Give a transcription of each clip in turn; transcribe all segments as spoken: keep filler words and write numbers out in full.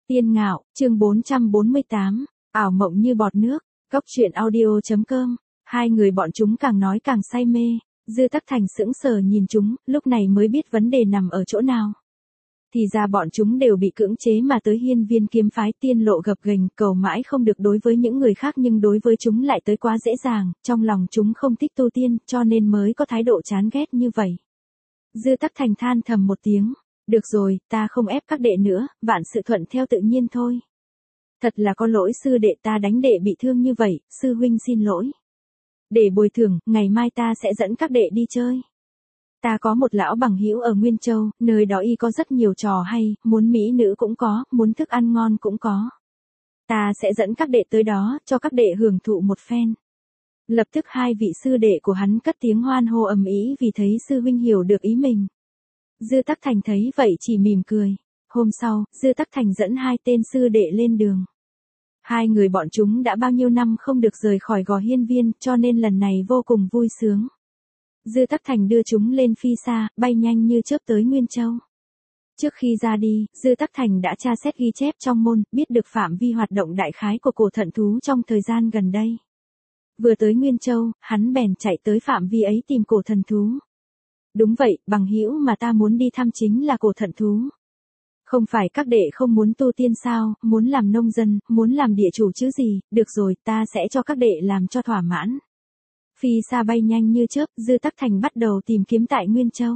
Tiên Ngạo, chương bốn trăm bốn mươi tám, ảo mộng như bọt nước, cốc truyện audio chấm com. Hai người bọn chúng càng nói càng say mê, Dư Tắc Thành sững sờ nhìn chúng, lúc này mới biết vấn đề nằm ở chỗ nào. Thì ra bọn chúng đều bị cưỡng chế mà tới hiên viên kiếm phái tiên lộ gập ghềnh, cầu mãi không được đối với những người khác nhưng đối với chúng lại tới quá dễ dàng, trong lòng chúng không thích tu tiên, cho nên mới có thái độ chán ghét như vậy. Dư Tắc Thành than thầm một tiếng, được rồi, ta không ép các đệ nữa, vạn sự thuận theo tự nhiên thôi. Thật là có lỗi sư đệ, ta đánh đệ bị thương như vậy, sư huynh xin lỗi. Để bồi thường, ngày mai ta sẽ dẫn các đệ đi chơi. Ta có một lão bằng hữu ở Nguyên Châu, nơi đó y có rất nhiều trò hay, muốn mỹ nữ cũng có, muốn thức ăn ngon cũng có. Ta sẽ dẫn các đệ tới đó, cho các đệ hưởng thụ một phen. Lập tức hai vị sư đệ của hắn cất tiếng hoan hô ầm ĩ vì thấy sư huynh hiểu được ý mình. Dư Tắc Thành thấy vậy chỉ mỉm cười. Hôm sau, Dư Tắc Thành dẫn hai tên sư đệ lên đường. Hai người bọn chúng đã bao nhiêu năm không được rời khỏi Gò Hiên Viên, cho nên lần này vô cùng vui sướng. Dư Tắc Thành đưa chúng lên phi xa, bay nhanh như chớp tới Nguyên Châu. Trước khi ra đi, Dư Tắc Thành đã tra xét ghi chép trong môn, biết được phạm vi hoạt động đại khái của cổ thận thú trong thời gian gần đây. Vừa tới Nguyên Châu, hắn bèn chạy tới phạm vi ấy tìm cổ thần thú. Đúng vậy, bằng hữu mà ta muốn đi thăm chính là cổ thận thú. Không phải các đệ không muốn tu tiên sao, muốn làm nông dân, muốn làm địa chủ chứ gì, được rồi, ta sẽ cho các đệ làm cho thỏa mãn. Phi xa bay nhanh như chớp, Dư Tắc Thành bắt đầu tìm kiếm tại Nguyên Châu.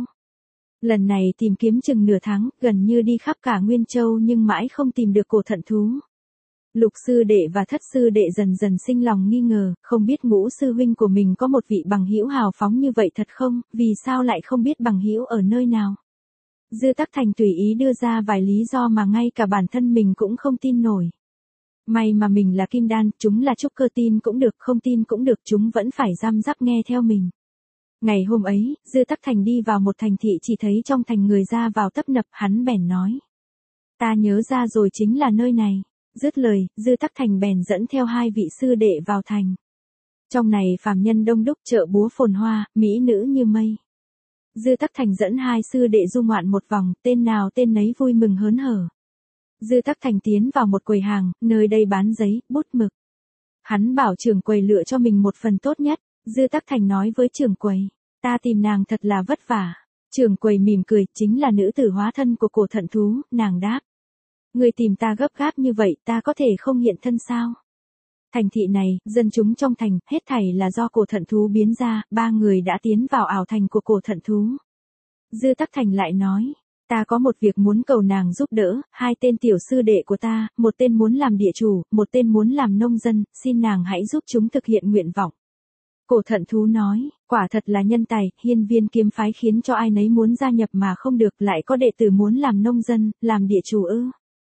Lần này tìm kiếm chừng nửa tháng, gần như đi khắp cả Nguyên Châu nhưng mãi không tìm được cổ thận thú. Lục sư đệ và thất sư đệ dần dần sinh lòng nghi ngờ, không biết ngũ sư huynh của mình có một vị bằng hữu hào phóng như vậy thật không, vì sao lại không biết bằng hữu ở nơi nào. Dư Tắc Thành tùy ý đưa ra vài lý do mà ngay cả bản thân mình cũng không tin nổi. May mà mình là kim đan, chúng là trúc cơ, tin cũng được, không tin cũng được, chúng vẫn phải răm rắp nghe theo mình. Ngày hôm ấy, Dư Tắc Thành đi vào một thành thị chỉ thấy trong thành người ra vào tấp nập, hắn bèn nói. Ta nhớ ra rồi, chính là nơi này. Dứt lời, Dư Tắc Thành bèn dẫn theo hai vị sư đệ vào thành. Trong này phàm nhân đông đúc, chợ búa phồn hoa, mỹ nữ như mây. Dư Tắc Thành dẫn hai sư đệ du ngoạn một vòng, tên nào tên nấy vui mừng hớn hở. Dư Tắc Thành tiến vào một quầy hàng, nơi đây bán giấy, bút mực. Hắn bảo trưởng quầy lựa cho mình một phần tốt nhất. Dư Tắc Thành nói với trưởng quầy, ta tìm nàng thật là vất vả. Trưởng quầy mỉm cười, chính là nữ tử hóa thân của cổ thận thú, nàng đáp. Người tìm ta gấp gáp như vậy, ta có thể không hiện thân sao? Thành thị này, dân chúng trong thành, hết thảy là do cổ thận thú biến ra, ba người đã tiến vào ảo thành của cổ thận thú. Dư Tắc Thành lại nói, ta có một việc muốn cầu nàng giúp đỡ, hai tên tiểu sư đệ của ta, một tên muốn làm địa chủ, một tên muốn làm nông dân, xin nàng hãy giúp chúng thực hiện nguyện vọng. Cổ thận thú nói, quả thật là nhân tài, hiên viên kiếm phái khiến cho ai nấy muốn gia nhập mà không được, lại có đệ tử muốn làm nông dân, làm địa chủ ư.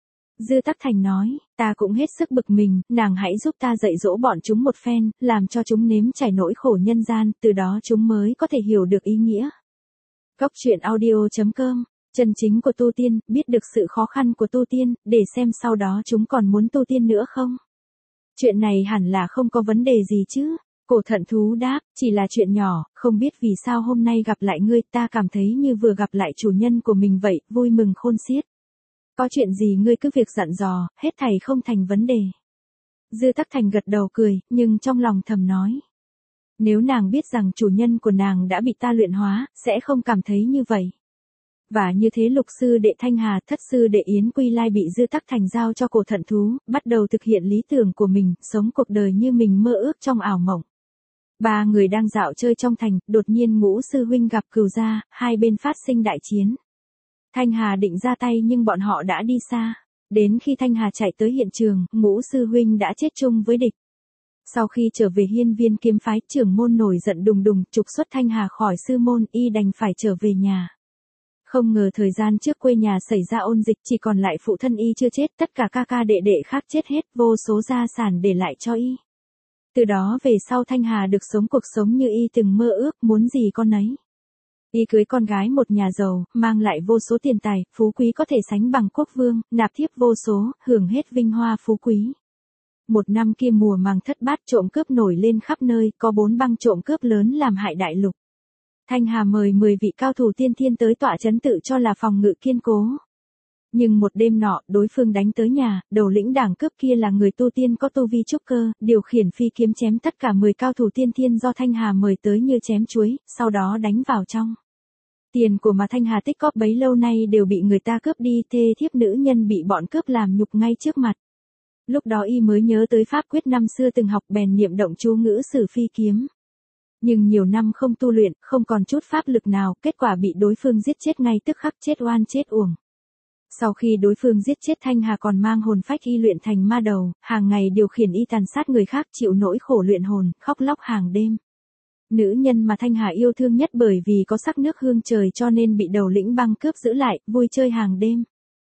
Dư Tắc Thành nói, ta cũng hết sức bực mình, nàng hãy giúp ta dạy dỗ bọn chúng một phen, làm cho chúng nếm trải nỗi khổ nhân gian, từ đó chúng mới có thể hiểu được ý nghĩa. Cốc truyện audio chấm com, chân chính của tu tiên, biết được sự khó khăn của tu tiên, để xem sau đó chúng còn muốn tu tiên nữa không? Chuyện này hẳn là không có vấn đề gì chứ? Cổ thận thú đáp, chỉ là chuyện nhỏ, không biết vì sao hôm nay gặp lại ngươi, ta cảm thấy như vừa gặp lại chủ nhân của mình vậy, vui mừng khôn xiết. Có chuyện gì ngươi cứ việc dặn dò, hết thảy không thành vấn đề. Dư Tắc Thành gật đầu cười, nhưng trong lòng thầm nói. Nếu nàng biết rằng chủ nhân của nàng đã bị ta luyện hóa, sẽ không cảm thấy như vậy. Và như thế lục sư đệ Thanh Hà, thất sư đệ Yến Quy Lai bị Dư Tắc Thành giao cho cổ thận thú, bắt đầu thực hiện lý tưởng của mình, sống cuộc đời như mình mơ ước trong ảo mộng. Ba người đang dạo chơi trong thành, đột nhiên ngũ sư huynh gặp cừu gia, hai bên phát sinh đại chiến. Thanh Hà định ra tay nhưng bọn họ đã đi xa. Đến khi Thanh Hà chạy tới hiện trường, ngũ sư huynh đã chết chung với địch. Sau khi trở về hiên viên kiếm phái, trưởng môn nổi giận đùng đùng, trục xuất Thanh Hà khỏi sư môn, y đành phải trở về nhà. Không ngờ thời gian trước quê nhà xảy ra ôn dịch, chỉ còn lại phụ thân y chưa chết, tất cả ca ca đệ đệ khác chết hết, vô số gia sản để lại cho y. Từ đó về sau Thanh Hà được sống cuộc sống như y từng mơ ước, muốn gì con nấy. Y cưới con gái một nhà giàu, mang lại vô số tiền tài, phú quý có thể sánh bằng quốc vương, nạp thiếp vô số, hưởng hết vinh hoa phú quý. Một năm kia mùa màng thất bát, trộm cướp nổi lên khắp nơi, có bốn băng trộm cướp lớn làm hại đại lục. Thanh Hà mời mười vị cao thủ tiên thiên tới tọa trấn tự cho là phòng ngự kiên cố. Nhưng một đêm nọ, đối phương đánh tới nhà, đầu lĩnh đảng cướp kia là người tu tiên có tu vi trúc cơ, điều khiển phi kiếm chém tất cả mười cao thủ tiên thiên do Thanh Hà mời tới như chém chuối, sau đó đánh vào trong. Tiền của mà Thanh Hà tích cóp bấy lâu nay đều bị người ta cướp đi, thê thiếp nữ nhân bị bọn cướp làm nhục ngay trước mặt. Lúc đó y mới nhớ tới pháp quyết năm xưa từng học bèn niệm động chú ngữ sử phi kiếm. Nhưng nhiều năm không tu luyện, không còn chút pháp lực nào, kết quả bị đối phương giết chết ngay tức khắc, chết oan chết uổng. Sau khi đối phương giết chết Thanh Hà còn mang hồn phách y luyện thành ma đầu, hàng ngày điều khiển y tàn sát người khác, chịu nỗi khổ luyện hồn, khóc lóc hàng đêm. Nữ nhân mà Thanh Hà yêu thương nhất bởi vì có sắc nước hương trời cho nên bị đầu lĩnh băng cướp giữ lại, vui chơi hàng đêm.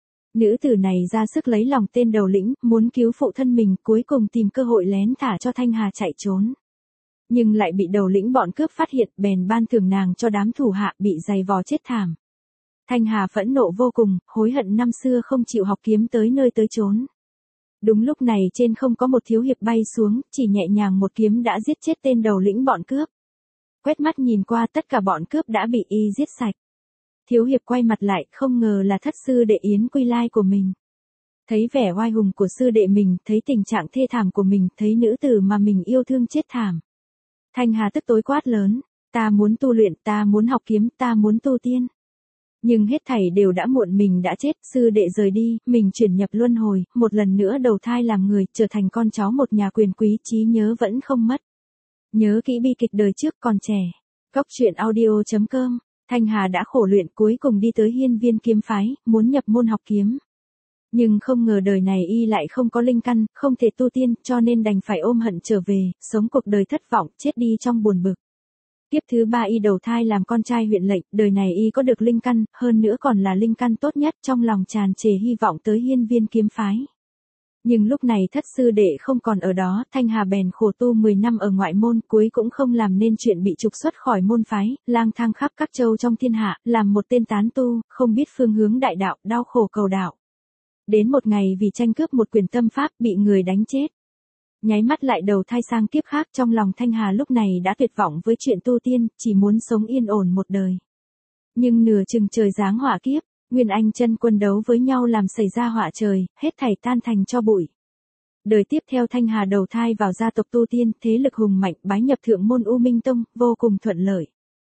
Nữ tử này ra sức lấy lòng tên đầu lĩnh, muốn cứu phụ thân mình, cuối cùng tìm cơ hội lén thả cho Thanh Hà chạy trốn. Nhưng lại bị đầu lĩnh bọn cướp phát hiện, bèn ban thưởng nàng cho đám thủ hạ, bị giày vò chết thảm. Thanh Hà phẫn nộ vô cùng, hối hận năm xưa không chịu học kiếm tới nơi tới chốn. Đúng lúc này trên không có một thiếu hiệp bay xuống, chỉ nhẹ nhàng một kiếm đã giết chết tên đầu lĩnh bọn cướp. Quét mắt nhìn qua tất cả bọn cướp đã bị y giết sạch. Thiếu hiệp quay mặt lại, không ngờ là thất sư đệ Yến Quy Lai của mình. Thấy vẻ oai hùng của sư đệ mình, thấy tình trạng thê thảm của mình, thấy nữ tử mà mình yêu thương chết thảm. Thanh Hà tức tối quát lớn, ta muốn tu luyện, ta muốn học kiếm, ta muốn tu tiên. Nhưng hết thảy đều đã muộn, mình đã chết, sư đệ rời đi, mình chuyển nhập luân hồi, một lần nữa đầu thai làm người, trở thành con cháu một nhà quyền quý, trí nhớ vẫn không mất. Nhớ kỹ bi kịch đời trước còn trẻ. Cốc truyện audio chấm com. Thanh Hà đã khổ luyện cuối cùng đi tới Hiên Viên kiếm phái, muốn nhập môn học kiếm. Nhưng không ngờ đời này y lại không có linh căn, không thể tu tiên, cho nên đành phải ôm hận trở về, sống cuộc đời thất vọng, chết đi trong buồn bực. Kiếp thứ ba y đầu thai làm con trai huyện lệnh, đời này y có được linh căn, hơn nữa còn là linh căn tốt nhất, trong lòng tràn trề hy vọng tới Hiên Viên kiếm phái. Nhưng lúc này thất sư đệ không còn ở đó, Thanh Hà bèn khổ tu mười năm ở ngoại môn, cuối cũng không làm nên chuyện bị trục xuất khỏi môn phái, lang thang khắp các châu trong thiên hạ, làm một tên tán tu, không biết phương hướng đại đạo, đau khổ cầu đạo. Đến một ngày vì tranh cướp một quyền tâm pháp bị người đánh chết. Nháy mắt lại đầu thai sang kiếp khác, trong lòng Thanh Hà lúc này đã tuyệt vọng với chuyện tu tiên, chỉ muốn sống yên ổn một đời. Nhưng nửa chừng trời giáng họa kiếp, Nguyên Anh chân quân đấu với nhau làm xảy ra họa trời, hết thảy tan thành tro bụi. Đời tiếp theo Thanh Hà đầu thai vào gia tộc tu tiên, thế lực hùng mạnh, bái nhập thượng môn U Minh Tông, vô cùng thuận lợi.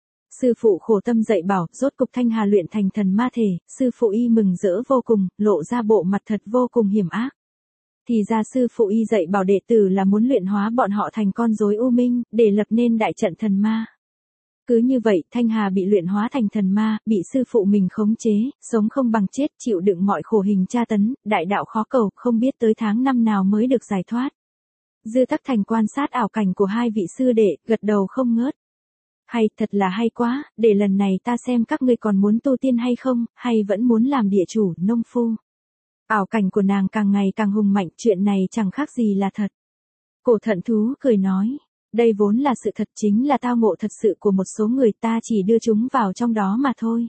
Sư phụ khổ tâm dạy bảo, rốt cục Thanh Hà luyện thành thần ma thể, sư phụ y mừng rỡ vô cùng, lộ ra bộ mặt thật vô cùng hiểm ác. Thì ra sư phụ y dạy bảo đệ tử là muốn luyện hóa bọn họ thành con rối U Minh, để lập nên đại trận thần ma. Cứ như vậy, Thanh Hà bị luyện hóa thành thần ma, bị sư phụ mình khống chế, sống không bằng chết, chịu đựng mọi khổ hình tra tấn, đại đạo khó cầu, không biết tới tháng năm nào mới được giải thoát. Dư Tắc Thành quan sát ảo cảnh của hai vị sư đệ, gật đầu không ngớt. Hay, thật là hay quá, để lần này ta xem các ngươi còn muốn tu tiên hay không, hay vẫn muốn làm địa chủ, nông phu. Ảo cảnh của nàng càng ngày càng hùng mạnh, chuyện này chẳng khác gì là thật. Cổ Thận Thú cười nói, đây vốn là sự thật, chính là tao ngộ thật sự của một số người, ta chỉ đưa chúng vào trong đó mà thôi.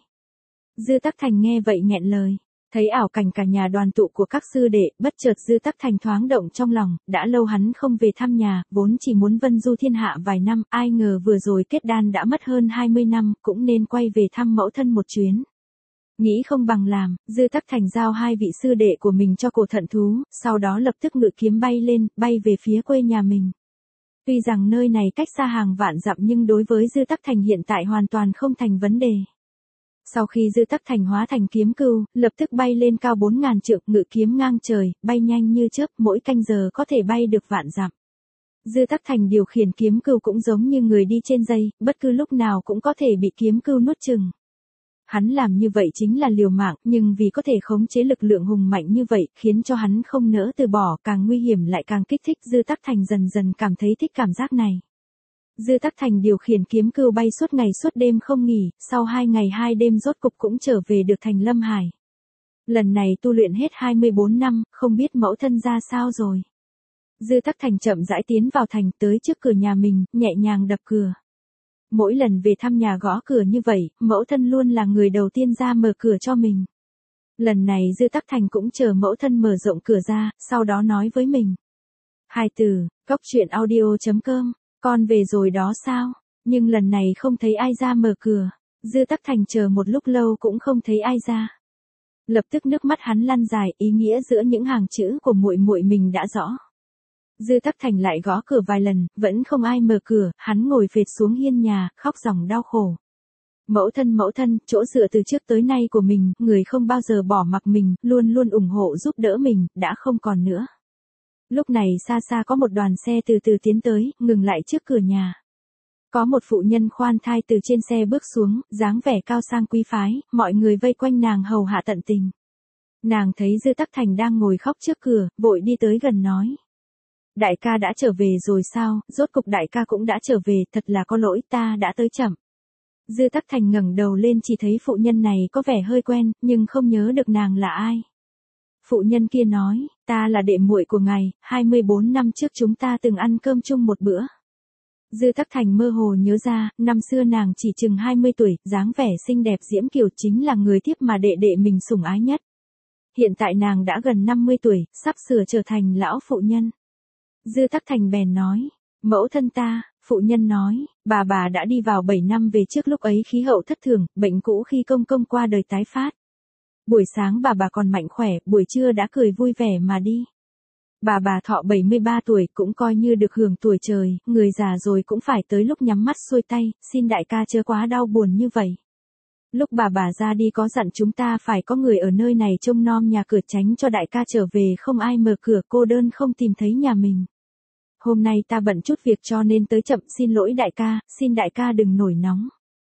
Dư Tắc Thành nghe vậy nghẹn lời, thấy ảo cảnh cả nhà đoàn tụ của các sư đệ, bất chợt Dư Tắc Thành thoáng động trong lòng, đã lâu hắn không về thăm nhà, vốn chỉ muốn vân du thiên hạ vài năm, ai ngờ vừa rồi kết đan đã mất hơn hai mươi năm, cũng nên quay về thăm mẫu thân một chuyến. Nghĩ không bằng làm, Dư Tắc Thành giao hai vị sư đệ của mình cho Cổ Thận Thú, sau đó lập tức ngự kiếm bay lên, bay về phía quê nhà mình. Tuy rằng nơi này cách xa hàng vạn dặm nhưng đối với Dư Tắc Thành hiện tại hoàn toàn không thành vấn đề. Sau khi Dư Tắc Thành hóa thành kiếm cừu, lập tức bay lên cao bốn ngàn trượng, ngự kiếm ngang trời, bay nhanh như chớp, mỗi canh giờ có thể bay được vạn dặm. Dư Tắc Thành điều khiển kiếm cừu cũng giống như người đi trên dây, bất cứ lúc nào cũng có thể bị kiếm cừu nuốt chửng. Hắn làm như vậy chính là liều mạng, nhưng vì có thể khống chế lực lượng hùng mạnh như vậy, khiến cho hắn không nỡ từ bỏ, càng nguy hiểm lại càng kích thích. Dư Tắc Thành dần dần cảm thấy thích cảm giác này. Dư Tắc Thành điều khiển kiếm cừu bay suốt ngày suốt đêm không nghỉ, sau hai ngày hai đêm rốt cục cũng trở về được thành Lâm Hải. Lần này tu luyện hết hai mươi bốn năm, không biết mẫu thân ra sao rồi. Dư Tắc Thành chậm rãi tiến vào thành, tới trước cửa nhà mình, nhẹ nhàng đập cửa. Mỗi lần về thăm nhà gõ cửa như vậy, mẫu thân luôn là người đầu tiên ra mở cửa cho mình. Lần này Dư Tắc Thành cũng chờ mẫu thân mở rộng cửa ra, sau đó nói với mình. Hai từ, cốc truyện audio chấm com, con về rồi đó sao? Nhưng lần này không thấy ai ra mở cửa. Dư Tắc Thành chờ một lúc lâu cũng không thấy ai ra. Lập tức nước mắt hắn lăn dài, ý nghĩa giữa những hàng chữ của muội muội mình đã rõ. Dư Tắc Thành lại gõ cửa vài lần, vẫn không ai mở cửa, hắn ngồi phệt xuống hiên nhà, khóc ròng đau khổ. Mẫu thân mẫu thân, chỗ dựa từ trước tới nay của mình, người không bao giờ bỏ mặc mình, luôn luôn ủng hộ giúp đỡ mình, đã không còn nữa. Lúc này xa xa có một đoàn xe từ từ tiến tới, ngừng lại trước cửa nhà. Có một phụ nhân khoan thai từ trên xe bước xuống, dáng vẻ cao sang quý phái, mọi người vây quanh nàng hầu hạ tận tình. Nàng thấy Dư Tắc Thành đang ngồi khóc trước cửa, vội đi tới gần nói. Đại ca đã trở về rồi sao, rốt cục đại ca cũng đã trở về, thật là có lỗi, ta đã tới chậm. Dư Tắc Thành ngẩng đầu lên chỉ thấy phụ nhân này có vẻ hơi quen, nhưng không nhớ được nàng là ai. Phụ nhân kia nói, ta là đệ muội của ngài, hai mươi bốn năm trước chúng ta từng ăn cơm chung một bữa. Dư Tắc Thành mơ hồ nhớ ra, năm xưa nàng chỉ chừng hai mươi tuổi, dáng vẻ xinh đẹp diễm kiều chính là người tiếp mà đệ đệ mình sủng ái nhất. Hiện tại nàng đã gần năm mươi tuổi, sắp sửa trở thành lão phụ nhân. Dư Tắc Thành bèn nói, mẫu thân ta, phụ nhân nói, bà bà đã đi vào bảy năm về trước, lúc ấy khí hậu thất thường, bệnh cũ khi công công qua đời tái phát. Buổi sáng bà bà còn mạnh khỏe, buổi trưa đã cười vui vẻ mà đi. Bà bà thọ bảy mươi ba tuổi cũng coi như được hưởng tuổi trời, người già rồi cũng phải tới lúc nhắm mắt xuôi tay, xin đại ca chớ quá đau buồn như vậy. Lúc bà bà ra đi có dặn chúng ta phải có người ở nơi này trông nom nhà cửa, tránh cho đại ca trở về không ai mở cửa, cô đơn không tìm thấy nhà mình. Hôm nay ta bận chút việc cho nên tới chậm, xin lỗi đại ca, xin đại ca đừng nổi nóng.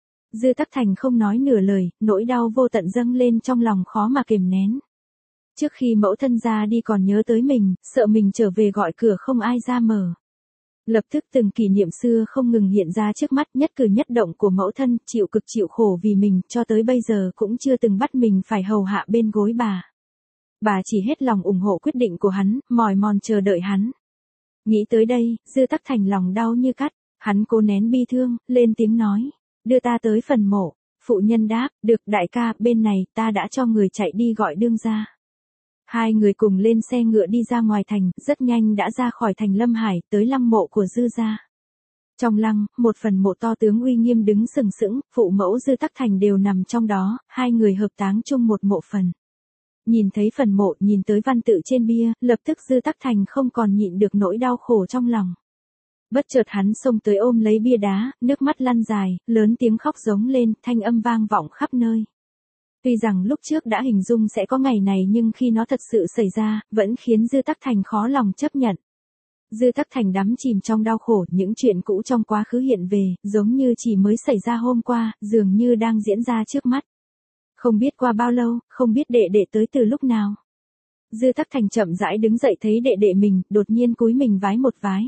Dư Tắc Thành không nói nửa lời, nỗi đau vô tận dâng lên trong lòng khó mà kiềm nén. Trước khi mẫu thân ra đi còn nhớ tới mình, sợ mình trở về gọi cửa không ai ra mở. Lập tức từng kỷ niệm xưa không ngừng hiện ra trước mắt, nhất cử nhất động của mẫu thân, chịu cực chịu khổ vì mình, cho tới bây giờ cũng chưa từng bắt mình phải hầu hạ bên gối bà. Bà chỉ hết lòng ủng hộ quyết định của hắn, mỏi mòn chờ đợi hắn. Nghĩ tới đây, Dư Tắc Thành lòng đau như cắt, hắn cố nén bi thương, lên tiếng nói, đưa ta tới phần mộ. Phụ nhân đáp, được đại ca, bên này, ta đã cho người chạy đi gọi đương gia. Hai người cùng lên xe ngựa đi ra ngoài thành, rất nhanh đã ra khỏi thành Lâm Hải, tới lăng mộ của Dư gia. Trong lăng, một phần mộ to tướng uy nghiêm đứng sừng sững, phụ mẫu Dư Tắc Thành đều nằm trong đó, hai người hợp táng chung một mộ phần. Nhìn thấy phần mộ, nhìn tới văn tự trên bia, lập tức Dư Tắc Thành không còn nhịn được nỗi đau khổ trong lòng. Bất chợt hắn xông tới ôm lấy bia đá, nước mắt lăn dài, lớn tiếng khóc giống lên, thanh âm vang vọng khắp nơi. Tuy rằng lúc trước đã hình dung sẽ có ngày này nhưng khi nó thật sự xảy ra, vẫn khiến Dư Tắc Thành khó lòng chấp nhận. Dư Tắc Thành đắm chìm trong đau khổ, những chuyện cũ trong quá khứ hiện về, giống như chỉ mới xảy ra hôm qua, dường như đang diễn ra trước mắt. Không biết qua bao lâu, không biết đệ đệ tới từ lúc nào. Dư Tắc Thành chậm rãi đứng dậy thấy đệ đệ mình, đột nhiên cúi mình vái một vái.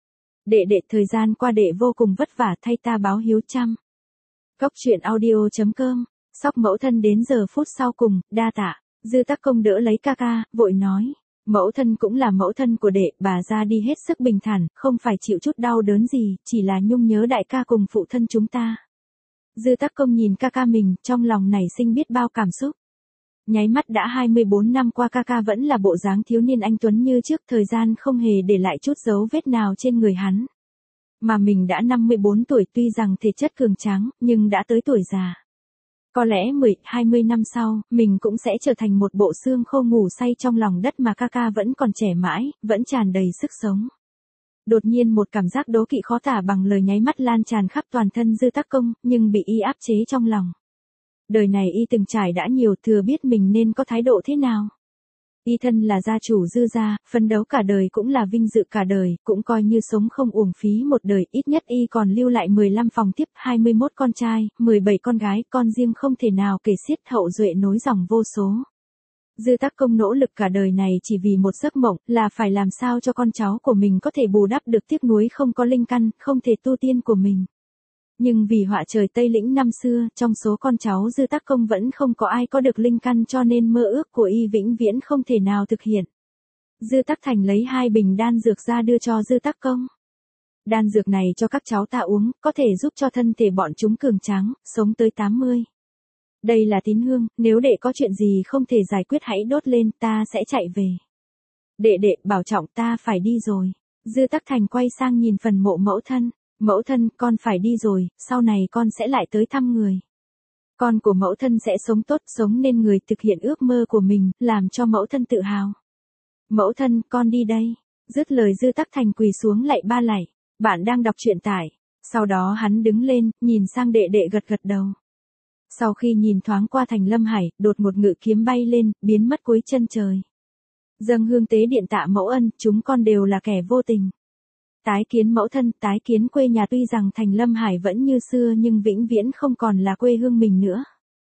Đệ đệ, thời gian qua đệ vô cùng vất vả, thay ta báo hiếu chăm. Cốc truyện audio chấm com. Sóc mẫu thân đến giờ phút sau cùng, đa tạ. Dư Tắc Công đỡ lấy ca ca, vội nói. Mẫu thân cũng là mẫu thân của đệ, bà ra đi hết sức bình thản, không phải chịu chút đau đớn gì, chỉ là nhung nhớ đại ca cùng phụ thân chúng ta. Dư Tắc Công nhìn ca ca mình, trong lòng nảy sinh biết bao cảm xúc. Nháy mắt đã hai mươi bốn năm qua ca ca vẫn là bộ dáng thiếu niên anh tuấn như trước, thời gian không hề để lại chút dấu vết nào trên người hắn. Mà mình đã năm mươi bốn tuổi, tuy rằng thể chất cường tráng, nhưng đã tới tuổi già. Có lẽ mười, hai mươi năm sau, mình cũng sẽ trở thành một bộ xương khô ngủ say trong lòng đất mà ca ca vẫn còn trẻ mãi, vẫn tràn đầy sức sống. Đột nhiên một cảm giác đố kỵ khó tả bằng lời nháy mắt lan tràn khắp toàn thân Dư Tắc Công, nhưng bị y áp chế trong lòng. Đời này y từng trải đã nhiều, thừa biết mình nên có thái độ thế nào. Y thân là gia chủ Dư gia, phấn đấu cả đời cũng là vinh dự cả đời, cũng coi như sống không uổng phí một đời, ít nhất y còn lưu lại mười lăm phòng tiếp, hai mươi mốt con trai, mười bảy con gái, con riêng không thể nào kể xiết, hậu duệ nối dòng vô số. Dư Tắc Công nỗ lực cả đời này chỉ vì một giấc mộng, là phải làm sao cho con cháu của mình có thể bù đắp được tiếc nuối không có linh căn, không thể tu tiên của mình. Nhưng vì họa trời Tây Lĩnh năm xưa, trong số con cháu Dư Tắc Công vẫn không có ai có được linh căn, cho nên mơ ước của y vĩnh viễn không thể nào thực hiện. Dư Tắc Thành lấy hai bình đan dược ra đưa cho Dư Tắc Công. Đan dược này cho các cháu ta uống, có thể giúp cho thân thể bọn chúng cường tráng, sống tới tám mươi. Đây là tín hương, nếu đệ có chuyện gì không thể giải quyết hãy đốt lên, ta sẽ chạy về. Đệ đệ, bảo trọng, ta phải đi rồi. Dư Tắc Thành quay sang nhìn phần mộ mẫu thân. Mẫu thân, con phải đi rồi, sau này con sẽ lại tới thăm người. Con của mẫu thân sẽ sống tốt, sống nên người, thực hiện ước mơ của mình, làm cho mẫu thân tự hào. Mẫu thân, con đi đây. Dứt lời Dư Tắc Thành quỳ xuống lạy ba lạy. Bạn đang đọc truyện tải. Sau đó hắn đứng lên, nhìn sang đệ đệ gật gật đầu. Sau khi nhìn thoáng qua Thành Lâm Hải, đột một ngự kiếm bay lên, biến mất cuối chân trời. Dâng hương tế điện tạ mẫu ân, chúng con đều là kẻ vô tình. Tái kiến mẫu thân, tái kiến quê nhà, tuy rằng Thành Lâm Hải vẫn như xưa nhưng vĩnh viễn không còn là quê hương mình nữa.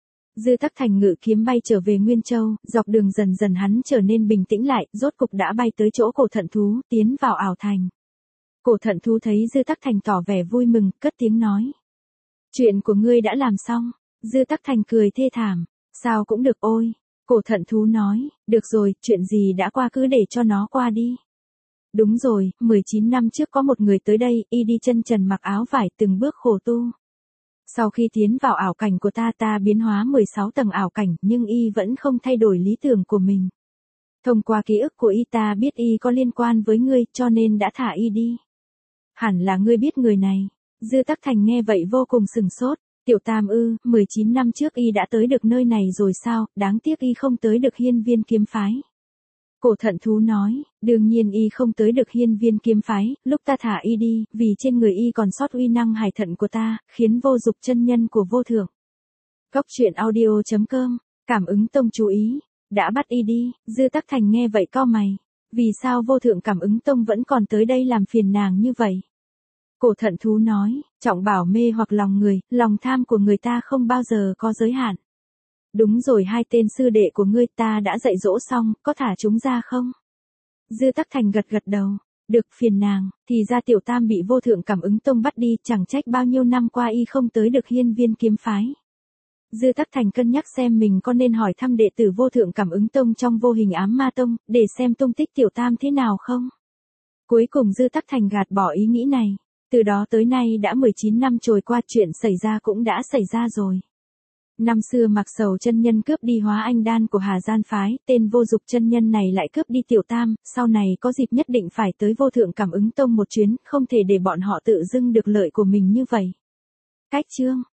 Dư Tắc Thành ngự kiếm bay trở về Nguyên Châu, dọc đường dần dần hắn trở nên bình tĩnh lại, rốt cục đã bay tới chỗ cổ thận thú, tiến vào ảo thành. Cổ thận thú thấy Dư Tắc Thành tỏ vẻ vui mừng, cất tiếng nói. Chuyện của ngươi đã làm xong. Dư Tắc Thành cười thê thảm. Sao cũng được ôi. Cổ thận thú nói, được rồi, chuyện gì đã qua cứ để cho nó qua đi. Đúng rồi, mười chín năm trước có một người tới đây, y đi chân trần mặc áo vải từng bước khổ tu. Sau khi tiến vào ảo cảnh của ta ta biến hóa mười sáu tầng ảo cảnh nhưng y vẫn không thay đổi lý tưởng của mình. Thông qua ký ức của y ta biết y có liên quan với ngươi cho nên đã thả y đi. Hẳn là ngươi biết người này. Dư Tắc Thành nghe vậy vô cùng sừng sốt. Tiểu Tam ư, mười chín năm trước y đã tới được nơi này rồi sao, đáng tiếc y không tới được Hiên Viên kiếm phái. Cổ thận thú nói, đương nhiên y không tới được Hiên Viên kiếm phái, lúc ta thả y đi, vì trên người y còn sót uy năng hải thận của ta, khiến Vô Dục chân nhân của vô thượng. Cốc truyện audio chấm com, cảm ứng tông chú ý, đã bắt y đi. Dư Tắc Thành nghe vậy cau mày, vì sao vô thượng cảm ứng tông vẫn còn tới đây làm phiền nàng như vậy? Cổ thận thú nói, trọng bảo mê hoặc lòng người, lòng tham của người ta không bao giờ có giới hạn. Đúng rồi, hai tên sư đệ của ngươi ta đã dạy dỗ xong, có thả chúng ra không? Dư Tắc Thành gật gật đầu, được, phiền nàng, thì ra Tiểu Tam bị vô thượng cảm ứng tông bắt đi, chẳng trách bao nhiêu năm qua y không tới được Hiên Viên kiếm phái. Dư Tắc Thành cân nhắc xem mình có nên hỏi thăm đệ tử vô thượng cảm ứng tông trong vô hình ám ma tông, để xem tung tích Tiểu Tam thế nào không? Cuối cùng Dư Tắc Thành gạt bỏ ý nghĩ này. Từ đó tới nay đã mười chín năm trôi qua, chuyện xảy ra cũng đã xảy ra rồi. Năm xưa Mạc Sầu chân nhân cướp đi Hóa Anh đan của Hà Gian phái, tên Vô Dục chân nhân này lại cướp đi Tiểu Tam, sau này có dịp nhất định phải tới vô thượng cảm ứng tông một chuyến, không thể để bọn họ tự dưng được lợi của mình như vậy. Cách chương